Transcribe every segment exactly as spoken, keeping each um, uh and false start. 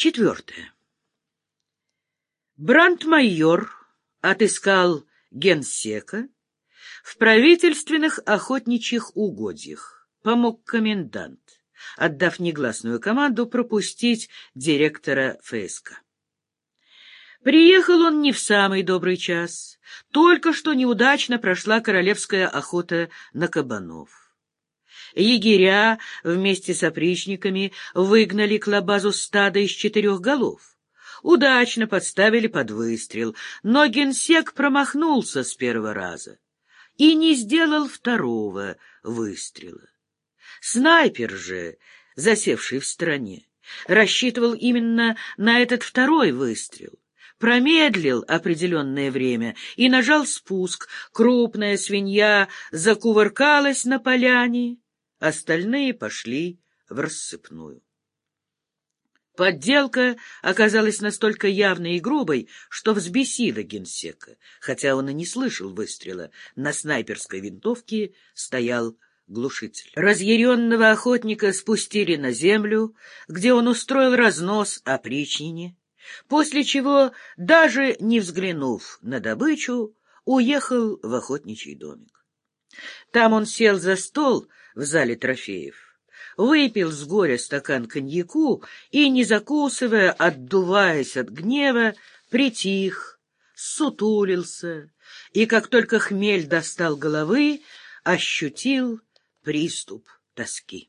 Четвертое. Брандмайор отыскал генсека в правительственных охотничьих угодьях, помог комендант, отдав негласную команду пропустить директора ФСК. Приехал он не в самый добрый час. Только что неудачно прошла королевская охота на кабанов. Егеря вместе с опричниками выгнали к лабазу стадо из четырех голов. Удачно подставили под выстрел, но генсек промахнулся с первого раза и не сделал второго выстрела. Снайпер же, засевший в стороне, рассчитывал именно на этот второй выстрел, промедлил определенное время и нажал спуск. Крупная свинья закувыркалась на поляне, остальные пошли в рассыпную. Подделка оказалась настолько явной и грубой, что взбесила генсека, хотя он и не слышал выстрела. На снайперской винтовке стоял глушитель. Разъяренного охотника спустили на землю, где он устроил разнос опричнине, после чего, даже не взглянув на добычу, уехал в охотничий домик. Там он сел за стол в зале трофеев, выпил с горя стакан коньяку и, не закусывая, отдуваясь от гнева, притих, сутулился, и, как только хмель достал головы, ощутил приступ тоски.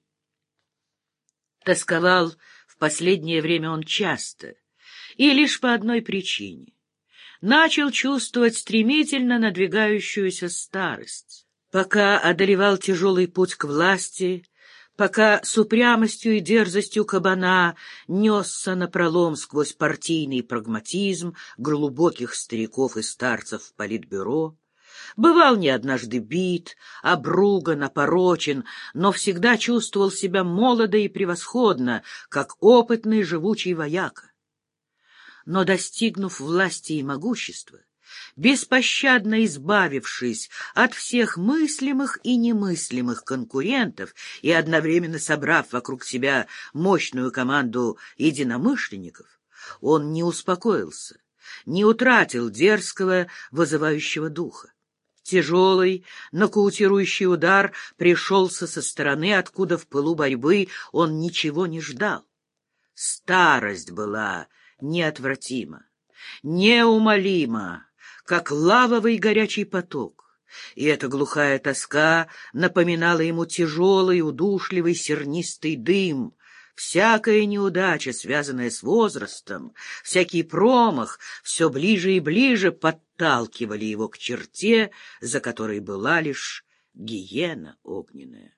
Тосковал в последнее время он часто, и лишь по одной причине. Начал чувствовать стремительно надвигающуюся старость. Пока одолевал тяжелый путь к власти, пока с упрямостью и дерзостью кабана несся напролом сквозь партийный прагматизм глубоких стариков и старцев в политбюро, бывал не однажды бит, обруган, опорочен, но всегда чувствовал себя молодо и превосходно, как опытный живучий вояка. Но, достигнув власти и могущества, беспощадно избавившись от всех мыслимых и немыслимых конкурентов и одновременно собрав вокруг себя мощную команду единомышленников, он не успокоился, не утратил дерзкого, вызывающего духа. Тяжелый, нокаутирующий удар пришелся со стороны, откуда в пылу борьбы он ничего не ждал. Старость была неотвратима, неумолима, как лавовый горячий поток, и эта глухая тоска напоминала ему тяжелый, удушливый, сернистый дым. Всякая неудача, связанная с возрастом, всякий промах все ближе и ближе подталкивали его к черте, за которой была лишь гиена огненная.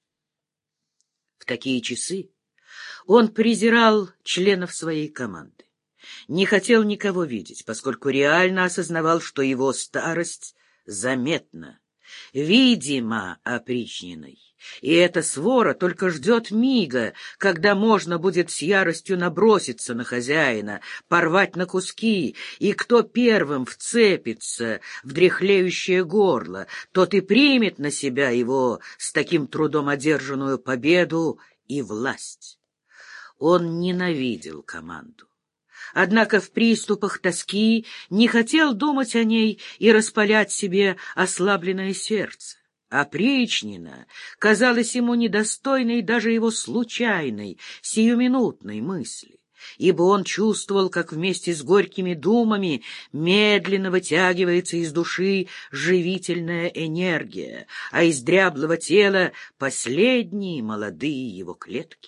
В такие часы он презирал членов своей команды, не хотел никого видеть, поскольку реально осознавал, что его старость заметна, видима опричниной, и эта свора только ждет мига, когда можно будет с яростью наброситься на хозяина, порвать на куски, и кто первым вцепится в дряхлеющее горло, тот и примет на себя его с таким трудом одержанную победу и власть. Он ненавидел команду. Однако в приступах тоски не хотел думать о ней и распалять себе ослабленное сердце. Опричнина казалась ему недостойной даже его случайной, сиюминутной мысли, ибо он чувствовал, как вместе с горькими думами медленно вытягивается из души живительная энергия, а из дряблого тела последние молодые его клетки.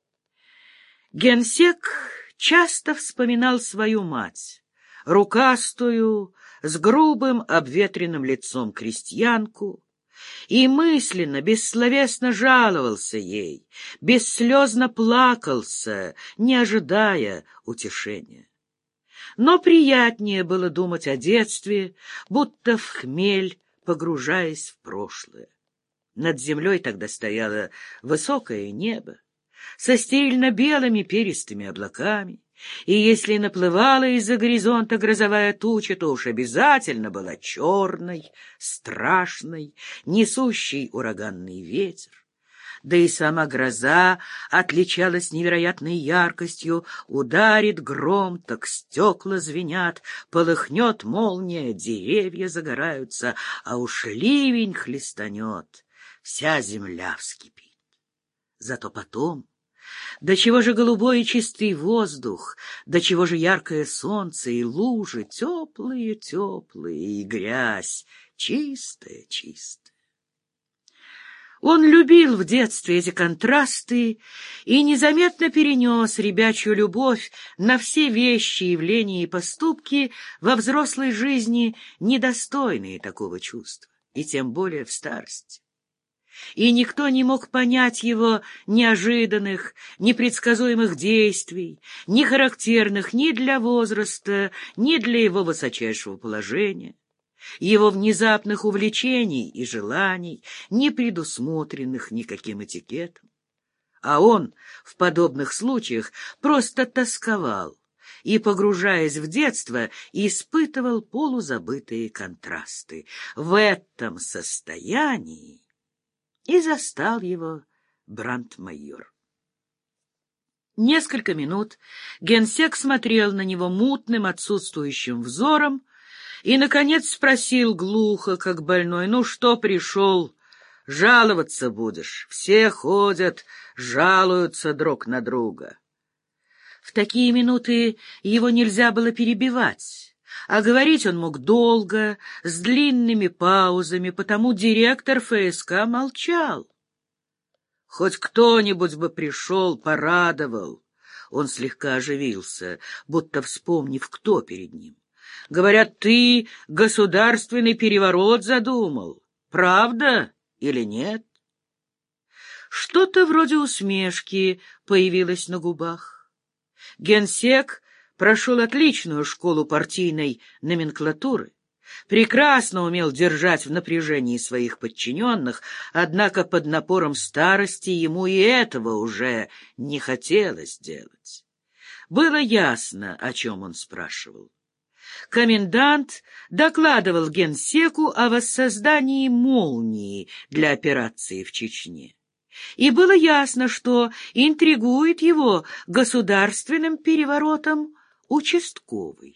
Генсек часто вспоминал свою мать, рукастую, с грубым обветренным лицом крестьянку, и мысленно, бессловесно жаловался ей, бесслезно плакался, не ожидая утешения. Но приятнее было думать о детстве, будто в хмель, погружаясь в прошлое. Над землей тогда стояло высокое небо со стерильно-белыми перистыми облаками, и если наплывала из-за горизонта грозовая туча, то уж обязательно была черной, страшной, несущей ураганный ветер. да и сама гроза отличалась невероятной яркостью. Ударит гром, так стекла звенят, полыхнет молния, деревья загораются, а уж ливень хлестанет, вся земля вскипит. Зато потом... До чего же голубой и чистый воздух, до чего же яркое солнце и лужи, теплые-теплые, и грязь чистая-чистая. Он любил в детстве эти контрасты и незаметно перенес ребячью любовь на все вещи, явления и поступки во взрослой жизни, недостойные такого чувства, и тем более в старости. И никто не мог понять его неожиданных, непредсказуемых действий, не характерных ни для возраста, ни для его высочайшего положения, его внезапных увлечений и желаний, не предусмотренных никаким этикетом. А он в подобных случаях просто тосковал и, погружаясь в детство, испытывал полузабытые контрасты. В этом состоянии и застал его брандмайор. Несколько минут генсек смотрел на него мутным, отсутствующим взором и, наконец, спросил глухо, как больной: «Ну что пришел? Жаловаться будешь? Все ходят, жалуются друг на друга». В такие минуты его нельзя было перебивать. А говорить он мог долго, с длинными паузами, потому директор ФСК молчал. Хоть кто-нибудь бы пришел, порадовал. Он слегка оживился, будто вспомнив, кто перед ним. Говорят, ты государственный переворот задумал. Правда или нет? Что-то вроде усмешки появилось на губах. Генсек прошел отличную школу партийной номенклатуры, прекрасно умел держать в напряжении своих подчиненных, однако под напором старости ему и этого уже не хотелось делать. Было ясно, о чем он спрашивал. Комендант докладывал генсеку о воссоздании «Молнии» для операции в Чечне. И было ясно, что интригует его государственным переворотом участковый.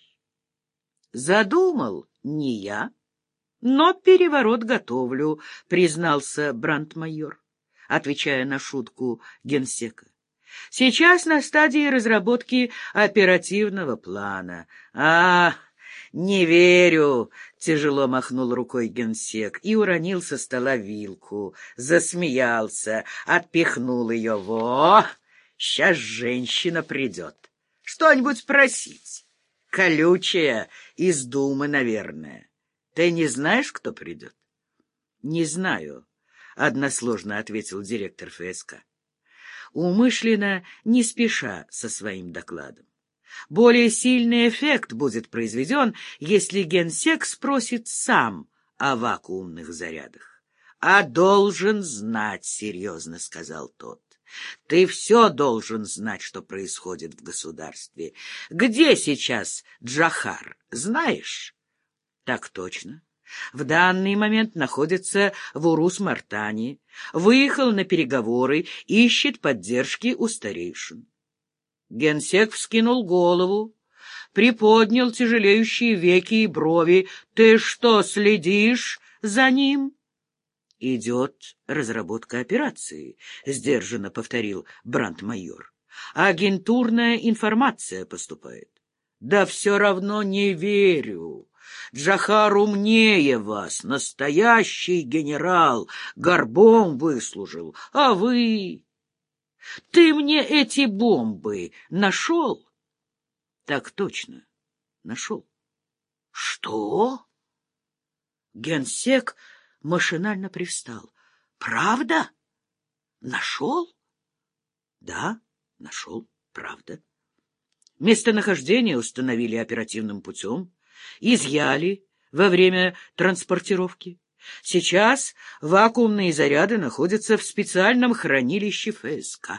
Задумал не я, но переворот готовлю, признался брандмайор, отвечая на шутку генсека. Сейчас на стадии разработки оперативного плана. А, не верю, тяжело махнул рукой генсек и уронил со стола вилку, засмеялся, отпихнул ее. Во, сейчас женщина придет. Что-нибудь просить. Колючая, из Думы, наверное. Ты не знаешь, кто придет? — Не знаю, — односложно ответил директор ФСК. Умышленно не спеша со своим докладом. Более сильный эффект будет произведен, если генсек спросит сам о вакуумных зарядах. — А должен знать, — серьезно сказал тот. Ты все должен знать, что происходит в государстве. Где сейчас Джохар, знаешь? Так точно. В данный момент находится в Урус-Мартане, выехал на переговоры, ищет поддержки у старейшин. Генсек вскинул голову, приподнял тяжелеющие веки и брови. Ты что, следишь за ним? — Идет разработка операции, — сдержанно повторил брандмайор. — Агентурная информация поступает. — Да все равно не верю. Джохар умнее вас, настоящий генерал, горбом выслужил. А вы... Ты мне эти бомбы нашел? — Так точно, нашел. — Что? Генсек машинально привстал. — Правда? Нашел? — Да, нашел, правда. Местонахождение установили оперативным путем, изъяли во время транспортировки. Сейчас вакуумные заряды находятся в специальном хранилище ФСК.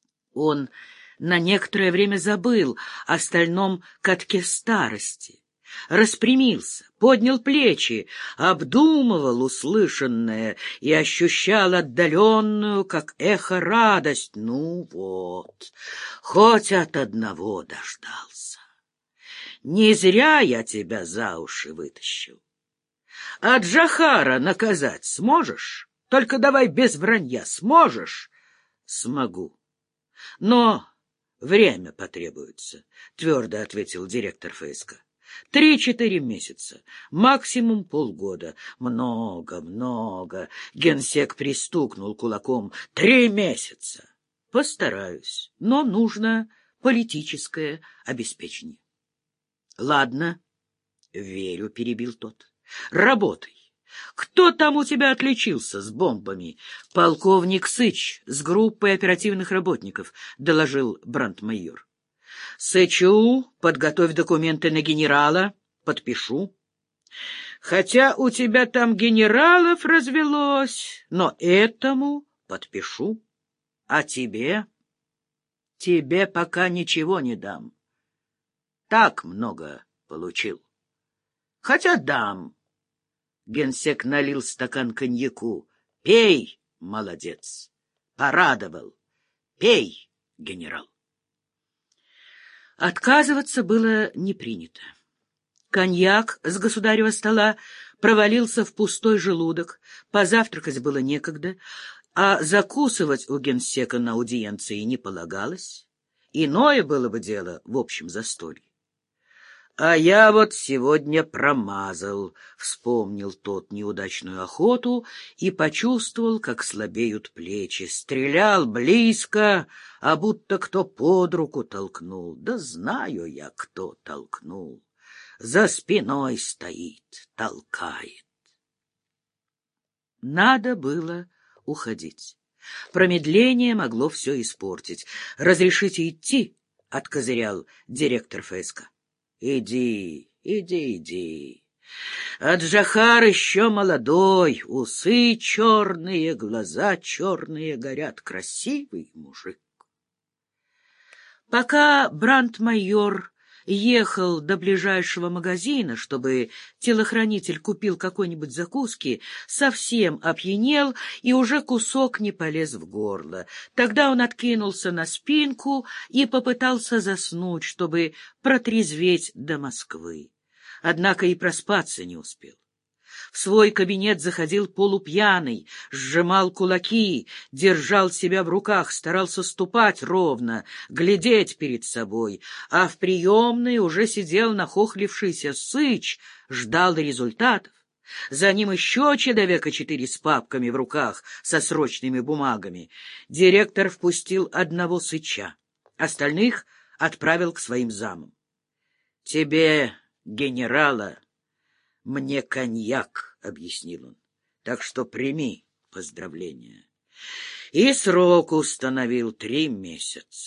Он на некоторое время забыл о стальном катке старости, распрямился, поднял плечи, обдумывал услышанное и ощущал отдаленную, как эхо, радость. Ну вот, хоть от одного дождался. Не зря я тебя за уши вытащил. А Джохара наказать сможешь? Только давай без вранья. Сможешь? Смогу. Но время потребуется, — твердо ответил директор ФСК. Три-четыре месяца, максимум полгода. Много, много. Генсек пристукнул кулаком. Три месяца. Постараюсь, но нужно политическое обеспечение. Ладно, верю, — перебил тот. Работай. Кто там у тебя отличился с бомбами? Полковник Сыч с группой оперативных работников, — доложил брандмайор. Сычу подготовь документы на генерала, подпишу. Хотя у тебя там генералов развелось, но этому подпишу. А тебе? Тебе пока ничего не дам. Так много получил. Хотя дам. Генсек налил стакан коньяку. Пей, молодец. Порадовал. Пей, генерал. Отказываться было не принято. Коньяк с государева стола провалился в пустой желудок, позавтракать было некогда, а закусывать у генсека на аудиенции не полагалось. Иное было бы дело в общем застолье. А я вот сегодня промазал, — вспомнил тот неудачную охоту и почувствовал, как слабеют плечи. Стрелял близко, а будто кто под руку толкнул. Да знаю я, кто толкнул. За спиной стоит, толкает. Надо было уходить. Промедление могло все испортить. «Разрешите идти?» — откозырял директор ФСК. Иди, иди, иди. А Джохар еще молодой, усы черные, глаза черные горят. Красивый мужик. Пока брандмайор ехал до ближайшего магазина, чтобы телохранитель купил какой-нибудь закуски, совсем опьянел и уже кусок не полез в горло. Тогда он откинулся на спинку и попытался заснуть, чтобы протрезветь до Москвы. Однако и проспаться не успел. В свой кабинет заходил полупьяный, сжимал кулаки, держал себя в руках, старался ступать ровно, глядеть перед собой, а в приемной уже сидел нахохлившийся Сыч, ждал результатов. За ним еще человека четыре с папками в руках, со срочными бумагами. Директор впустил одного Сыча, остальных отправил к своим замам. — Тебе, генерала, мне коньяк, — объяснил он, — так что прими поздравления. И срок установил три месяца.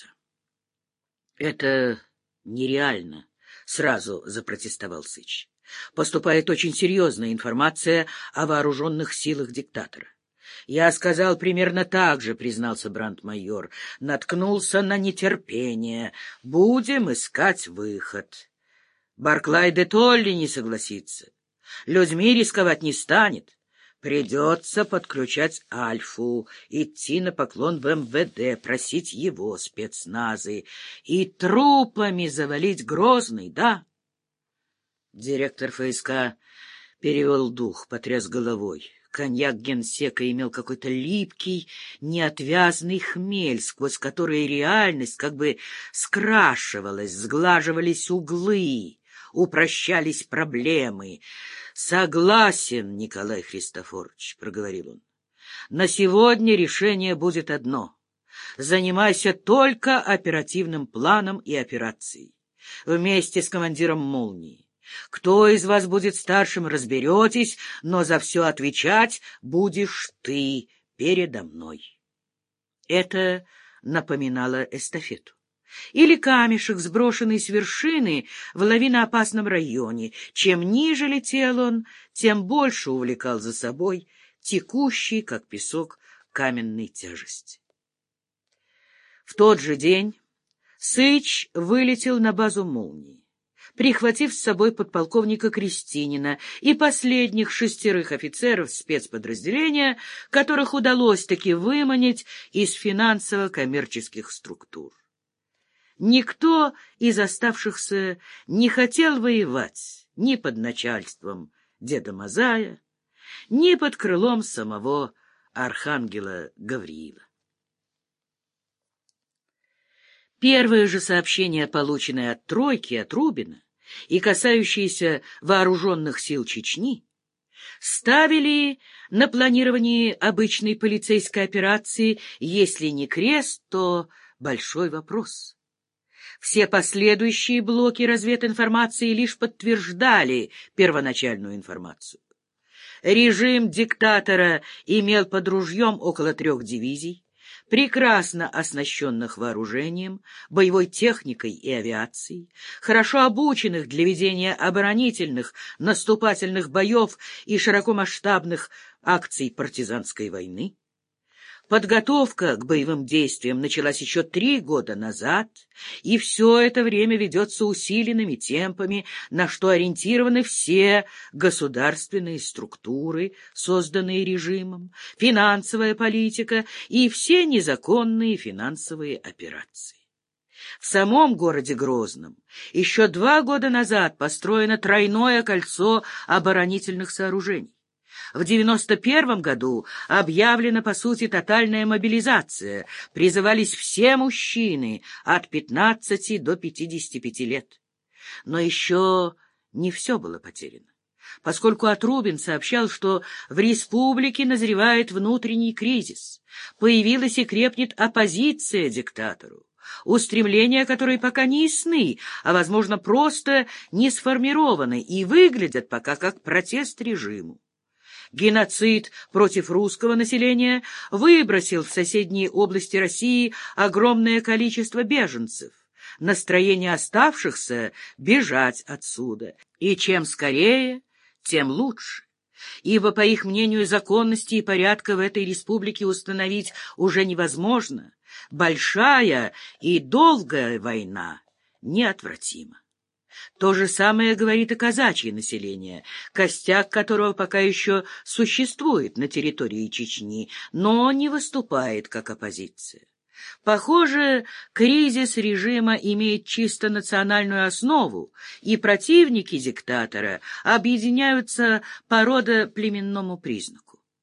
— Это нереально, — сразу запротестовал Сыч. Поступает очень серьезная информация о вооруженных силах диктатора. Я сказал примерно так же, — признался брандмайор, — наткнулся на нетерпение. Будем искать выход. Барклай де Толли не согласится. Людьми рисковать не станет. Придется подключать Альфу, идти на поклон в эм вэ дэ, просить его спецназы и трупами завалить Грозный, да? Директор ФСК перевел дух, потряс головой. Коньяк генсека имел какой-то липкий, неотвязный хмель, сквозь который реальность как бы скрашивалась, сглаживались углы, упрощались проблемы. — Согласен, Николай Христофорович, — проговорил он. — На сегодня решение будет одно. Занимайся только оперативным планом и операцией. Вместе с командиром «Молнии». Кто из вас будет старшим, разберетесь, но за все отвечать будешь ты передо мной. Это напоминало эстафету. Или камешек, сброшенный с вершины в лавиноопасном районе. Чем ниже летел он, тем больше увлекал за собой текущий, как песок, каменной тяжести. В тот же день Сыч вылетел на базу «Молнии». прихватив с собой подполковника Крестинина и последних шестерых офицеров спецподразделения, которых удалось таки выманить из финансово-коммерческих структур. Никто из оставшихся не хотел воевать ни под начальством деда Мазая, ни под крылом самого архангела Гавриила. Первое же сообщение, полученное от Тройки, от Рубина, и касающееся вооруженных сил Чечни, ставили на планировании обычной полицейской операции, если не крест, то большой вопрос. Все последующие блоки развединформации лишь подтверждали первоначальную информацию. Режим диктатора имел под ружьем около трех дивизий, прекрасно оснащенных вооружением, боевой техникой и авиацией, хорошо обученных для ведения оборонительных, наступательных боев и широкомасштабных акций партизанской войны. Подготовка к боевым действиям началась еще три года назад, и все это время ведется усиленными темпами, на что ориентированы все государственные структуры, созданные режимом, финансовая политика и все незаконные финансовые операции. В самом городе Грозном еще два года назад построено тройное кольцо оборонительных сооружений. В девяносто первом году объявлена, по сути, тотальная мобилизация. Призывались все мужчины от пятнадцати до пятидесяти пяти лет. Но еще не все было потеряно, поскольку Отрубин сообщал, что в республике назревает внутренний кризис, появилась и крепнет оппозиция диктатору, устремления которые пока не ясны, а, возможно, просто не сформированы и выглядят пока как протест режиму. Геноцид против русского населения выбросил в соседние области России огромное количество беженцев. Настроение оставшихся — бежать отсюда. И чем скорее, тем лучше. Ибо, по их мнению, законности и порядка в этой республике установить уже невозможно. Большая и долгая война неотвратима. То же самое говорит и казачье население, костяк которого пока еще существует на территории Чечни, но не выступает как оппозиция. Похоже, кризис режима имеет чисто национальную основу, и противники диктатора объединяются по родоплеменному признаку.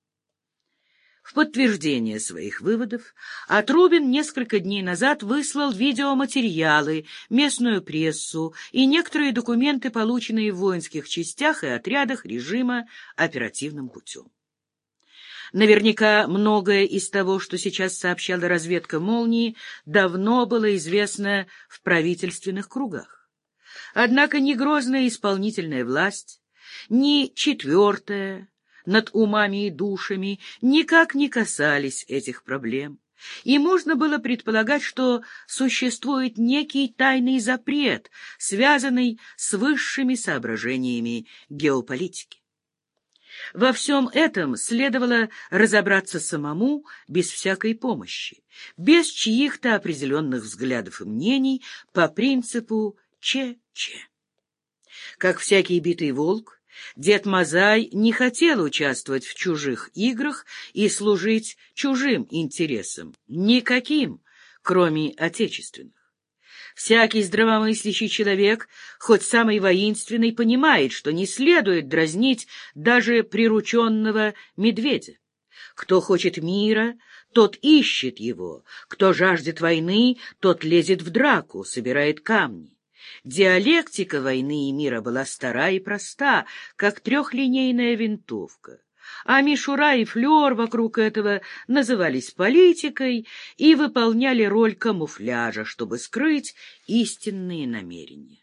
В подтверждение своих выводов Отрубин несколько дней назад выслал видеоматериалы, местную прессу и некоторые документы, полученные в воинских частях и отрядах режима оперативным путем. Наверняка многое из того, что сейчас сообщала разведка «Молнии», давно было известно в правительственных кругах. Однако ни грозная исполнительная власть, ни четвертая над умами и душами никак не касались этих проблем, и можно было предполагать, что существует некий тайный запрет, связанный с высшими соображениями геополитики. Во всем этом следовало разобраться самому без всякой помощи, без чьих-то определенных взглядов и мнений, по принципу че-че. Как всякий битый волк, дед Мазай не хотел участвовать в чужих играх и служить чужим интересам, никаким, кроме отечественных. Всякий здравомыслящий человек, хоть самый воинственный, понимает, что не следует дразнить даже прирученного медведя. Кто хочет мира, тот ищет его, кто жаждет войны, тот лезет в драку, собирает камни. Диалектика войны и мира была стара и проста, как трехлинейная винтовка, а мишура и флер вокруг этого назывались политикой и выполняли роль камуфляжа, чтобы скрыть истинные намерения.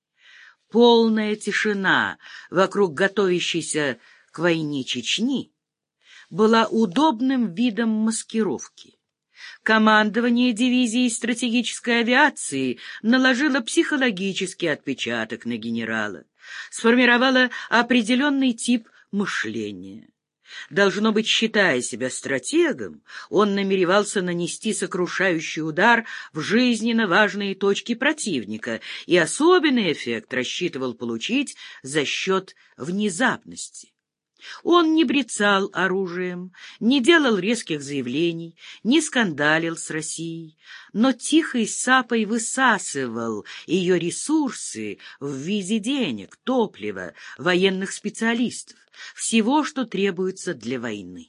Полная тишина вокруг готовящейся к войне Чечни была удобным видом маскировки. Командование дивизией стратегической авиации наложило психологический отпечаток на генерала, сформировало определенный тип мышления. Должно быть, считая себя стратегом, он намеревался нанести сокрушающий удар в жизненно важные точки противника, и особенный эффект рассчитывал получить за счет внезапности. Он не брецал оружием, не делал резких заявлений, не скандалил с Россией, но тихой сапой высасывал ее ресурсы в виде денег, топлива, военных специалистов, всего, что требуется для войны.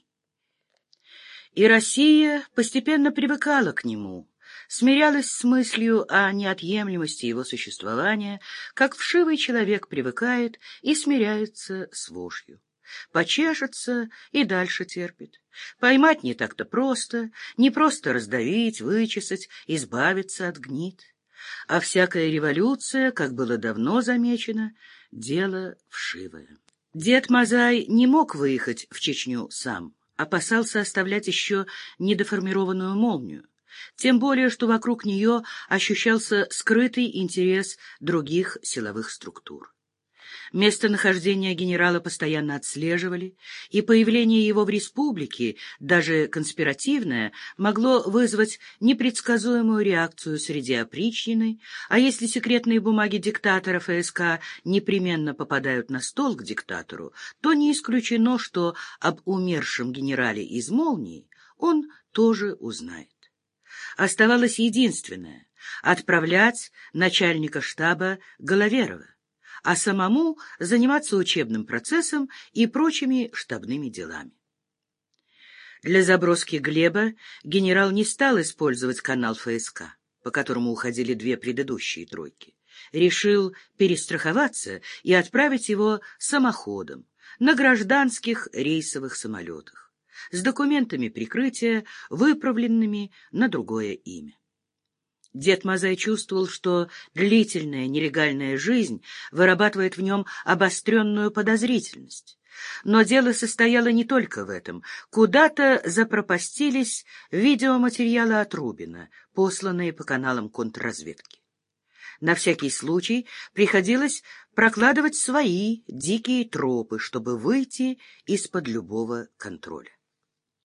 И Россия постепенно привыкала к нему, смирялась с мыслью о неотъемлемости его существования, как вшивый человек привыкает и смиряется с вошью. Почешется и дальше терпит. Поймать не так-то просто, не просто раздавить, вычесать, избавиться от гнид. А всякая революция, как было давно замечено, дело вшивое. Дед Мазай не мог выехать в Чечню сам, опасался оставлять еще недоформированную молнию, тем более, что вокруг нее ощущался скрытый интерес других силовых структур. Местонахождение генерала постоянно отслеживали, и появление его в республике, даже конспиративное, могло вызвать непредсказуемую реакцию среди опричнины, а если секретные бумаги диктатора ФСК непременно попадают на стол к диктатору, то не исключено, что об умершем генерале из «Молнии» он тоже узнает. Оставалось единственное — отправлять начальника штаба Головерова, а самому заниматься учебным процессом и прочими штабными делами. Для заброски Глеба генерал не стал использовать канал ФСК, по которому уходили две предыдущие тройки. Решил перестраховаться и отправить его самоходом на гражданских рейсовых самолетах, с документами прикрытия, выправленными на другое имя. Дед Мазай чувствовал, что длительная нелегальная жизнь вырабатывает в нем обостренную подозрительность. Но дело состояло не только в этом. Куда-то запропастились видеоматериалы от Рубина, посланные по каналам контрразведки. На всякий случай приходилось прокладывать свои дикие тропы, чтобы выйти из-под любого контроля.